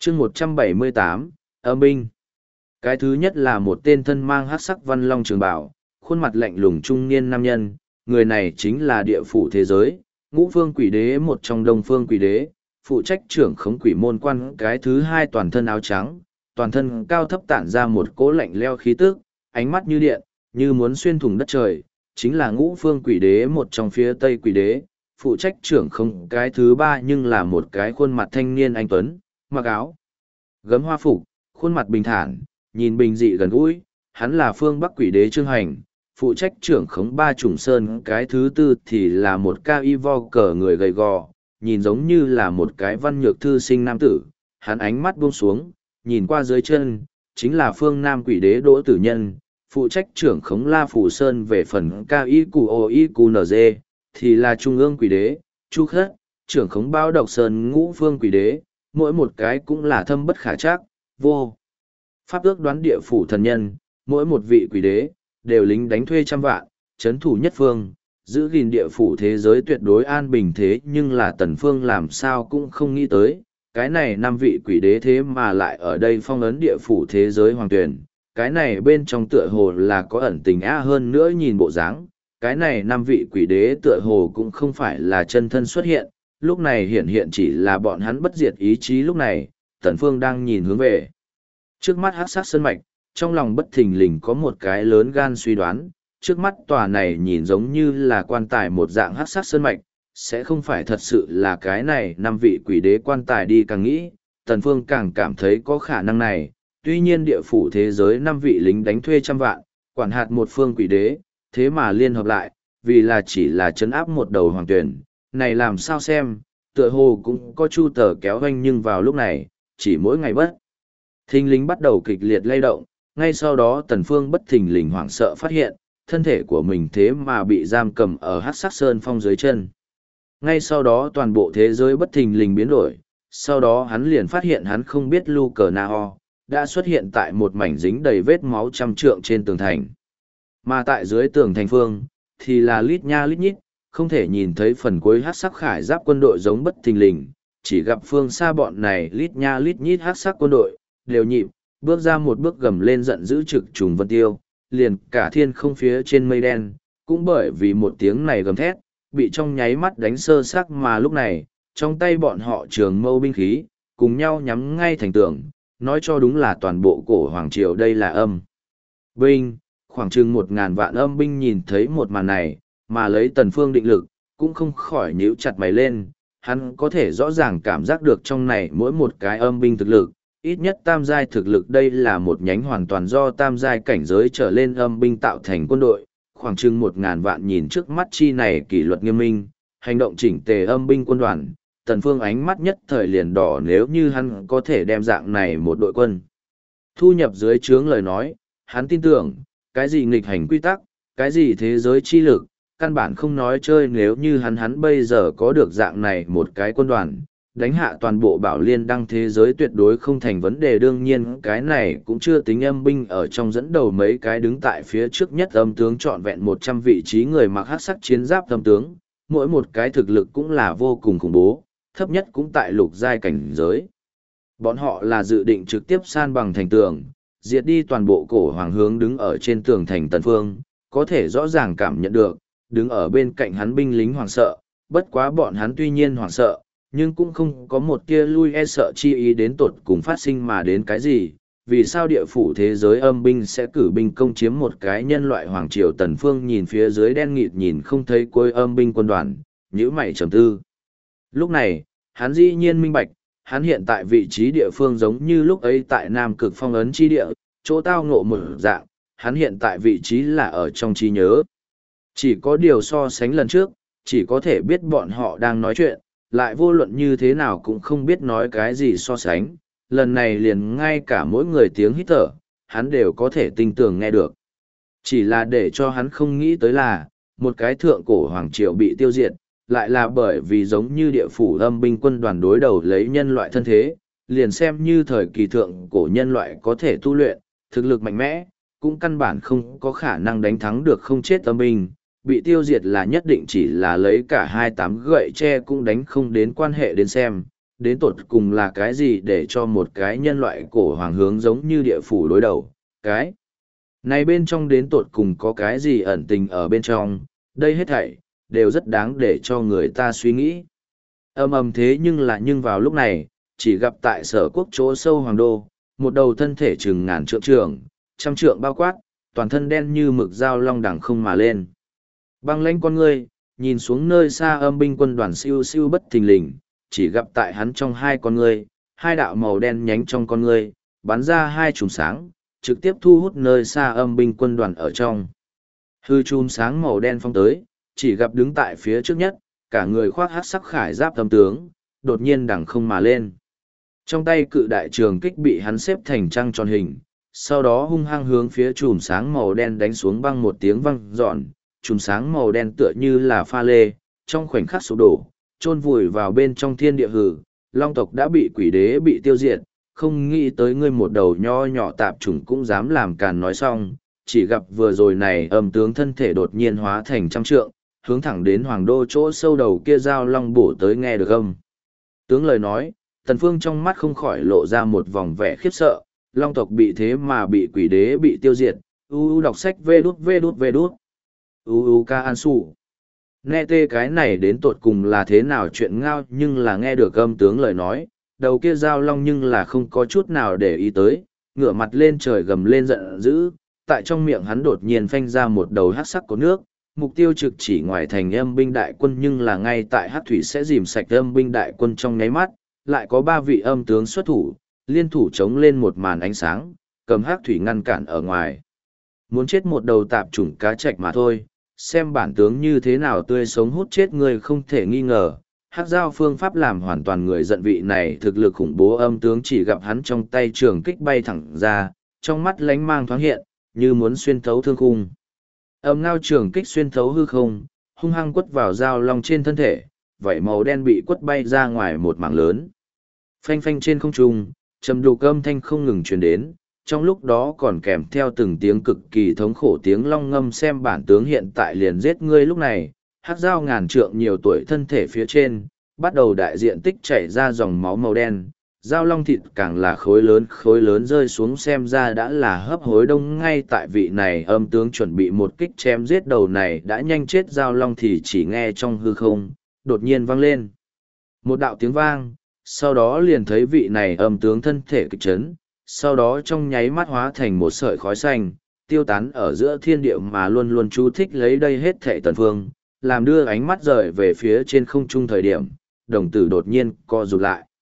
chương 178, âm binh. Cái thứ nhất là một tên thân mang hắc sắc văn long trường bào, khuôn mặt lạnh lùng trung niên nam nhân, người này chính là địa phủ thế giới, ngũ phương quỷ đế một trong đông phương quỷ đế, phụ trách trưởng khống quỷ môn quan. Cái thứ hai toàn thân áo trắng, toàn thân cao thấp tản ra một cỗ lạnh leo khí tức, ánh mắt như điện, như muốn xuyên thủng đất trời, chính là ngũ phương quỷ đế một trong phía tây quỷ đế, phụ trách trưởng khống. Cái thứ ba nhưng là một cái khuôn mặt thanh niên anh tuấn, mặc áo gấm hoa phục, khuôn mặt bình thản, nhìn bình dị gần gũi, hắn là phương Bắc quỷ đế Trương Hành, phụ trách trưởng khống ba trùng sơn. Cái thứ tư thì là một ca y vo cờ người gầy gò, nhìn giống như là một cái văn nhược thư sinh nam tử, hắn ánh mắt buông xuống, nhìn qua dưới chân, chính là phương Nam quỷ đế Đỗ Tử Nhân, phụ trách trưởng khống La Phủ Sơn. Về phần ca y cù o y cù nz, thì là trung ương quỷ đế Chu Khất, trưởng khống Bao Độc Sơn. Ngũ phương quỷ đế, mỗi một cái cũng là thâm bất khả trắc, vô pháp ước đoán địa phủ thần nhân, mỗi một vị quỷ đế đều lính đánh thuê trăm vạn, chấn thủ nhất phương, giữ gìn địa phủ thế giới tuyệt đối an bình. Thế nhưng là Tần Phương làm sao cũng không nghĩ tới, cái này năm vị quỷ đế thế mà lại ở đây phong ấn địa phủ thế giới hoàng tuyển. Cái này bên trong tựa hồ là có ẩn tình hơn nữa nhìn bộ dáng, cái này năm vị quỷ đế tựa hồ cũng không phải là chân thân xuất hiện, lúc này hiện chỉ là bọn hắn bất diệt ý chí. Lúc này, Tần Phương đang nhìn hướng về trước mắt hắc sắc sơn mạch, trong lòng bất thình lình có một cái lớn gan suy đoán, trước mắt tòa này nhìn giống như là quan tài một dạng hắc sắc sơn mạch, sẽ không phải thật sự là cái này năm vị quỷ đế quan tài. Đi càng nghĩ, Tần Phương càng cảm thấy có khả năng này. Tuy nhiên địa phủ thế giới năm vị lính đánh thuê trăm vạn, quản hạt một phương quỷ đế, thế mà liên hợp lại, vì là chỉ là trấn áp một đầu hoàng tuyển, này làm sao xem, tựa hồ cũng có chu tờ kéo vanh. Nhưng vào lúc này, chỉ mỗi ngày bất thình lình bắt đầu kịch liệt lay động, ngay sau đó Tần Phương bất thình lình hoảng sợ phát hiện, thân thể của mình thế mà bị giam cầm ở hắc sắc sơn phong dưới chân. Ngay sau đó toàn bộ thế giới bất thình lình biến đổi, sau đó hắn liền phát hiện hắn không biết Lu Cờ Na Ho đã xuất hiện tại một mảnh dính đầy vết máu trăm trượng trên tường thành. Mà tại dưới tường thành phương, thì là lít nha lít nhít, không thể nhìn thấy phần cuối hắc sắc khải giáp quân đội giống bất thình lình, chỉ gặp phương xa bọn này lít nha lít nhít hắc sắc quân đội, đều nhịp, bước ra một bước gầm lên giận dữ trực trùng vân tiêu, liền cả thiên không phía trên mây đen, cũng bởi vì một tiếng này gầm thét, bị trong nháy mắt đánh sơ xác. Mà lúc này, trong tay bọn họ trường mâu binh khí, cùng nhau nhắm ngay thành tường, nói cho đúng là toàn bộ cổ hoàng triều đây là âm binh, khoảng chừng 1.000 vạn âm binh. Nhìn thấy một màn này, mà lấy Tần Phương định lực, cũng không khỏi nhíu chặt mày lên, hắn có thể rõ ràng cảm giác được trong này mỗi một cái âm binh thực lực, ít nhất tam giai thực lực. Đây là một nhánh hoàn toàn do tam giai cảnh giới trở lên âm binh tạo thành quân đội, khoảng chừng 1.000 vạn. Nhìn trước mắt chi này kỷ luật nghiêm minh, hành động chỉnh tề âm binh quân đoàn, Tần Phương ánh mắt nhất thời liền đỏ. Nếu như hắn có thể đem dạng này một đội quân thu nhập dưới trướng lời nói, hắn tin tưởng, cái gì nghịch hành quy tắc, cái gì thế giới chi lực, căn bản không nói chơi. Nếu như hắn bây giờ có được dạng này một cái quân đoàn, đánh hạ toàn bộ Bảo Liên Đăng thế giới tuyệt đối không thành vấn đề. đương nhiên cái này cũng chưa tính âm binh ở trong dẫn đầu mấy cái đứng tại phía trước nhất âm tướng trọn vẹn 100 vị trí người mặc hắc sắc chiến giáp âm tướng, mỗi một cái thực lực cũng là vô cùng khủng bố, thấp nhất cũng tại lục giai cảnh giới. Bọn họ là dự định trực tiếp san bằng thành tường, diệt đi toàn bộ cổ hoàng. Hướng đứng ở trên tường thành Tần Phương, có thể rõ ràng cảm nhận được, đứng ở bên cạnh hắn binh lính hoảng sợ, bất quá bọn hắn tuy nhiên hoảng sợ, nhưng cũng không có một tia lui e sợ chi ý. Đến tột cùng phát sinh mà đến cái gì, vì sao địa phủ thế giới âm binh sẽ cử binh công chiếm một cái nhân loại hoàng triều. Tần Phương nhìn phía dưới đen nghịt nhìn không thấy cuối âm binh quân đoàn, nhíu mày trầm tư. Lúc này, hắn dĩ nhiên minh bạch, hắn hiện tại vị trí địa phương giống như lúc ấy tại Nam Cực phong ấn chi địa, chỗ tao ngộ một dạng, hắn hiện tại vị trí là ở trong trí nhớ. Chỉ có điều so sánh lần trước, chỉ có thể biết bọn họ đang nói chuyện, lại vô luận như thế nào cũng không biết nói cái gì so sánh. Lần này liền ngay cả mỗi người tiếng hít thở, hắn đều có thể tinh tường nghe được. Chỉ là để cho hắn không nghĩ tới là, một cái thượng cổ hoàng triều bị tiêu diệt, lại là bởi vì giống như địa phủ âm binh quân đoàn đối đầu lấy nhân loại thân thế, liền xem như thời kỳ thượng cổ nhân loại có thể tu luyện, thực lực mạnh mẽ, cũng căn bản không có khả năng đánh thắng được không chết âm binh, bị tiêu diệt là nhất định. Chỉ là lấy cả 28 gậy tre cũng đánh không đến quan hệ đến xem, đến tột cùng là cái gì để cho một cái nhân loại cổ hoàng hướng giống như địa phủ đối đầu, cái này bên trong đến tột cùng có cái gì ẩn tình ở bên trong, đây hết thảy, đều rất đáng để cho người ta suy nghĩ. Thế nhưng vào lúc này, chỉ gặp tại sở quốc chỗ sâu hoàng đô, một đầu thân thể chừng ngàn trượng trường, trăm trượng bao quát, toàn thân đen như mực dao long đằng không mà lên. Băng lãnh con ngươi, nhìn xuống nơi xa âm binh quân đoàn siêu siêu bất thình lình, chỉ gặp tại hắn trong hai con ngươi, hai đạo màu đen nhánh trong con ngươi, bắn ra hai chùm sáng, trực tiếp thu hút nơi xa âm binh quân đoàn ở trong. Hư chùm sáng màu đen phong tới, chỉ gặp đứng tại phía trước nhất, cả người khoác hắc sắc khải giáp âm tướng, đột nhiên đằng không mà lên. Trong tay cự đại trường kích bị hắn xếp thành trăng tròn hình, sau đó hung hăng hướng phía chùm sáng màu đen đánh xuống băng một tiếng vang dọn, chùm sáng màu đen tựa như là pha lê, trong khoảnh khắc sụp đổ, chôn vùi vào bên trong thiên địa hử, long tộc đã bị quỷ đế bị tiêu diệt, không nghĩ tới ngươi một đầu nho nhỏ tạp chủng cũng dám làm càn nói xong, chỉ gặp vừa rồi này âm tướng thân thể đột nhiên hóa thành trăm trượng, hướng thẳng đến hoàng đô chỗ sâu đầu kia dao long bổ tới nghe được âm. Tướng lời nói, Tần Phương trong mắt không khỏi lộ ra một vòng vẻ khiếp sợ, long tộc bị thế mà bị quỷ đế bị tiêu diệt, đọc sách vê đút. Ca An Sủ. Nghe tê cái này đến tột cùng là thế nào chuyện ngao nhưng là nghe được âm tướng lời nói, đầu kia dao long nhưng là không có chút nào để ý tới, ngửa mặt lên trời gầm lên giận dữ, tại trong miệng hắn đột nhiên phanh ra một đầu hắc sắc của nước, mục tiêu trực chỉ ngoài thành âm binh đại quân nhưng là ngay tại hắc thủy sẽ dìm sạch âm binh đại quân trong nháy mắt, lại có 3 vị âm tướng xuất thủ, liên thủ chống lên một màn ánh sáng, cầm hắc thủy ngăn cản ở ngoài. Muốn chết một đầu tạp chủng cá trạch mà thôi, xem bản tướng như thế nào tươi sống hút chết người không thể nghi ngờ. Hắc giao phương pháp làm hoàn toàn người giận vị này thực lực khủng bố âm tướng chỉ gặp hắn trong tay trường kích bay thẳng ra, trong mắt lánh mang thoáng hiện, như muốn xuyên thấu thương khung. Âm ngao trường kích xuyên thấu hư không, hung hăng quất vào dao long trên thân thể, vảy màu đen bị quất bay ra ngoài một mảng lớn. Phanh phanh trên không trung, trầm đục âm thanh không ngừng truyền đến, trong lúc đó còn kèm theo từng tiếng cực kỳ thống khổ tiếng long ngâm xem bản tướng hiện tại liền giết ngươi lúc này, hắc dao ngàn trượng nhiều tuổi thân thể phía trên, bắt đầu đại diện tích chảy ra dòng máu màu đen, dao long thịt càng là khối lớn rơi xuống xem ra đã là hấp hối đông ngay tại vị này âm tướng chuẩn bị một kích chém giết đầu này đã nhanh chết dao long thì chỉ nghe trong hư không, đột nhiên vang lên. Một đạo tiếng vang, sau đó liền thấy vị này âm tướng thân thể kịch chấn, sau đó trong nháy mắt hóa thành một sợi khói xanh, tiêu tán ở giữa thiên địa mà luôn luôn chú thích lấy đây hết thệ Tần Phương, làm đưa ánh mắt rời về phía trên không trung thời điểm, đồng tử đột nhiên co rụt lại.